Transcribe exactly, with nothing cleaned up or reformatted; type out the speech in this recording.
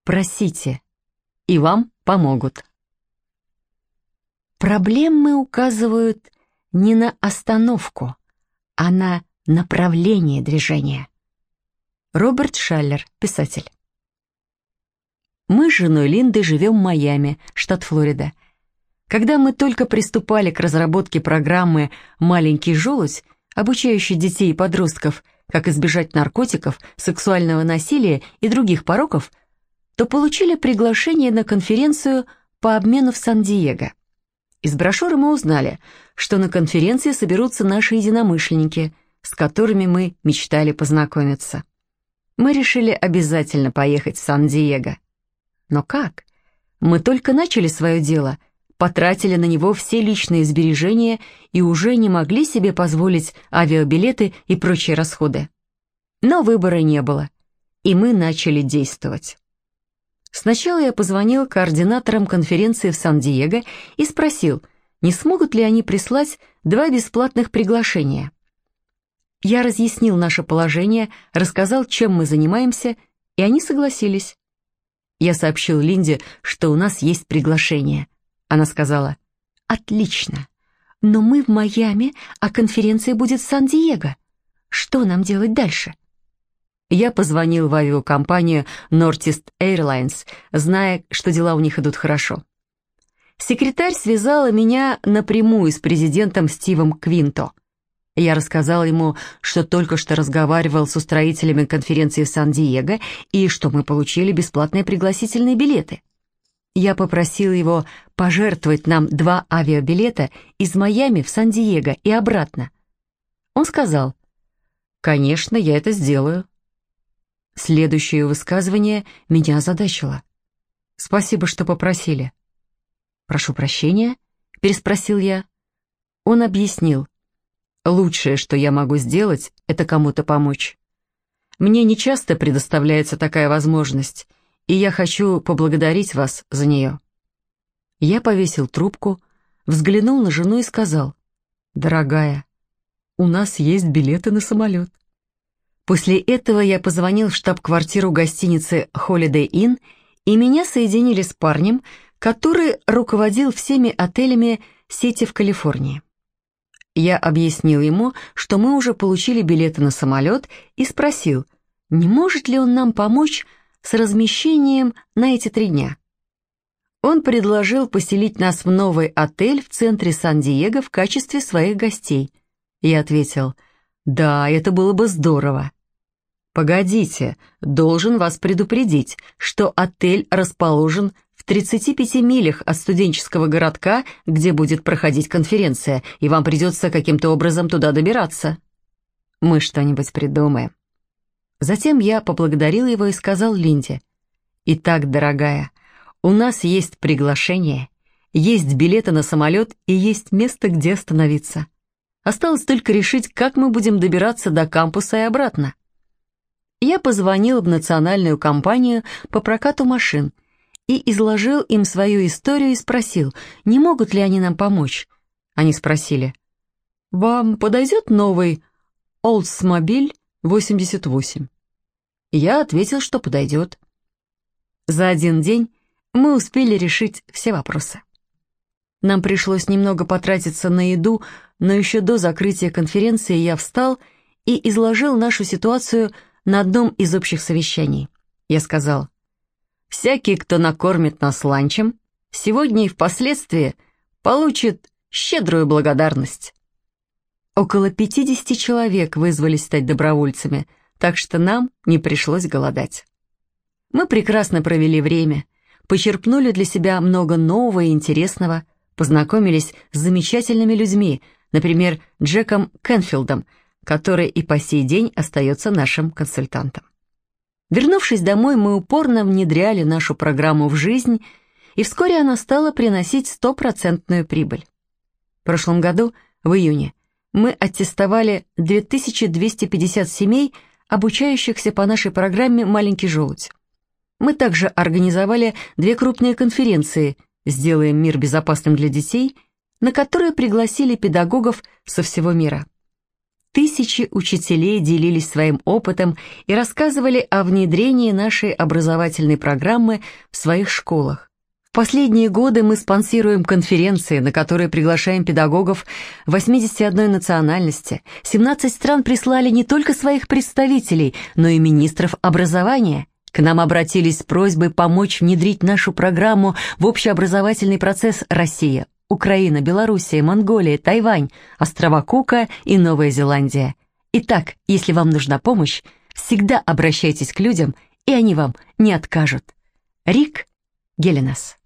Просите, и вам помогут. Проблемы указывают не на остановку, а на направление движения. Роберт Шаллер, писатель. Мы с женой Линдой живем в Майами, штат Флорида. Когда мы только приступали к разработке программы «Маленький желудь», обучающей детей и подростков, как избежать наркотиков, сексуального насилия и других пороков, то получили приглашение на конференцию по обмену в Сан-Диего. Из брошюры мы узнали, что на конференции соберутся наши единомышленники, с которыми мы мечтали познакомиться. Мы решили обязательно поехать в Сан-Диего. Но как? Мы только начали свое дело, потратили на него все личные сбережения и уже не могли себе позволить авиабилеты и прочие расходы. Но выбора не было, и мы начали действовать. Сначала я позвонил координаторам конференции в Сан-Диего и спросил, не смогут ли они прислать два бесплатных приглашения. Я разъяснил наше положение, рассказал, чем мы занимаемся, и они согласились. Я сообщил Линде, что у нас есть приглашение. Она сказала: «Отлично, но мы в Майами, а конференция будет в Сан-Диего. Что нам делать дальше?» Я позвонил в авиакомпанию Northeast Airlines, зная, что дела у них идут хорошо. Секретарь связала меня напрямую с президентом Стивом Квинто. Я рассказал ему, что только что разговаривал с устроителями конференции в Сан-Диего и что мы получили бесплатные пригласительные билеты. Я попросил его пожертвовать нам два авиабилета из Майами в Сан-Диего и обратно. Он сказал: «Конечно, я это сделаю». Следующее высказывание меня озадачило. «Спасибо, что попросили». «Прошу прощения?» — переспросил я. Он объяснил: «Лучшее, что я могу сделать, это кому-то помочь. Мне нечасто предоставляется такая возможность, и я хочу поблагодарить вас за нее». Я повесил трубку, взглянул на жену и сказал: «Дорогая, у нас есть билеты на самолет». После этого я позвонил в штаб-квартиру гостиницы Holiday Inn, и меня соединили с парнем, который руководил всеми отелями сети в Калифорнии. Я объяснил ему, что мы уже получили билеты на самолет, и спросил, не может ли он нам помочь с размещением на эти три дня. Он предложил поселить нас в новый отель в центре Сан-Диего в качестве своих гостей. Я ответил: «Да, это было бы здорово». «Погодите, должен вас предупредить, что отель расположен в тридцати пяти милях от студенческого городка, где будет проходить конференция, и вам придется каким-то образом туда добираться». «Мы что-нибудь придумаем». Затем я поблагодарил его и сказал Линде: «Итак, дорогая, у нас есть приглашение, есть билеты на самолет и есть место, где остановиться. Осталось только решить, как мы будем добираться до кампуса и обратно». Я позвонил в национальную компанию по прокату машин и изложил им свою историю и спросил, не могут ли они нам помочь. Они спросили: «Вам подойдет новый Oldsmobile восемьдесят восемь?» Я ответил, что подойдет. За один день мы успели решить все вопросы. Нам пришлось немного потратиться на еду, но еще до закрытия конференции я встал и изложил нашу ситуацию на одном из общих совещаний. Я сказал: «Всякий, кто накормит нас ланчем, сегодня и впоследствии получит щедрую благодарность». Около пятидесяти человек вызвались стать добровольцами, так что нам не пришлось голодать. Мы прекрасно провели время, почерпнули для себя много нового и интересного, познакомились с замечательными людьми, например, Джеком Кенфилдом, который и по сей день остается нашим консультантом. Вернувшись домой, мы упорно внедряли нашу программу в жизнь, и вскоре она стала приносить стопроцентную прибыль. В прошлом году, в июне, мы аттестовали две тысячи двести пятьдесят семей, обучающихся по нашей программе «Маленький желудь». Мы также организовали две крупные конференции «Сделаем мир безопасным для детей», на которые пригласили педагогов со всего мира. Тысячи учителей делились своим опытом и рассказывали о внедрении нашей образовательной программы в своих школах. В последние годы мы спонсируем конференции, на которые приглашаем педагогов восьмидесяти одной национальности. семнадцать стран прислали не только своих представителей, но и министров образования. К нам обратились с просьбой помочь внедрить нашу программу в общеобразовательный процесс Россия, Украина, Белоруссия, Монголия, Тайвань, острова Кука и Новая Зеландия. Итак, если вам нужна помощь, всегда обращайтесь к людям, и они вам не откажут. Рик Геленас.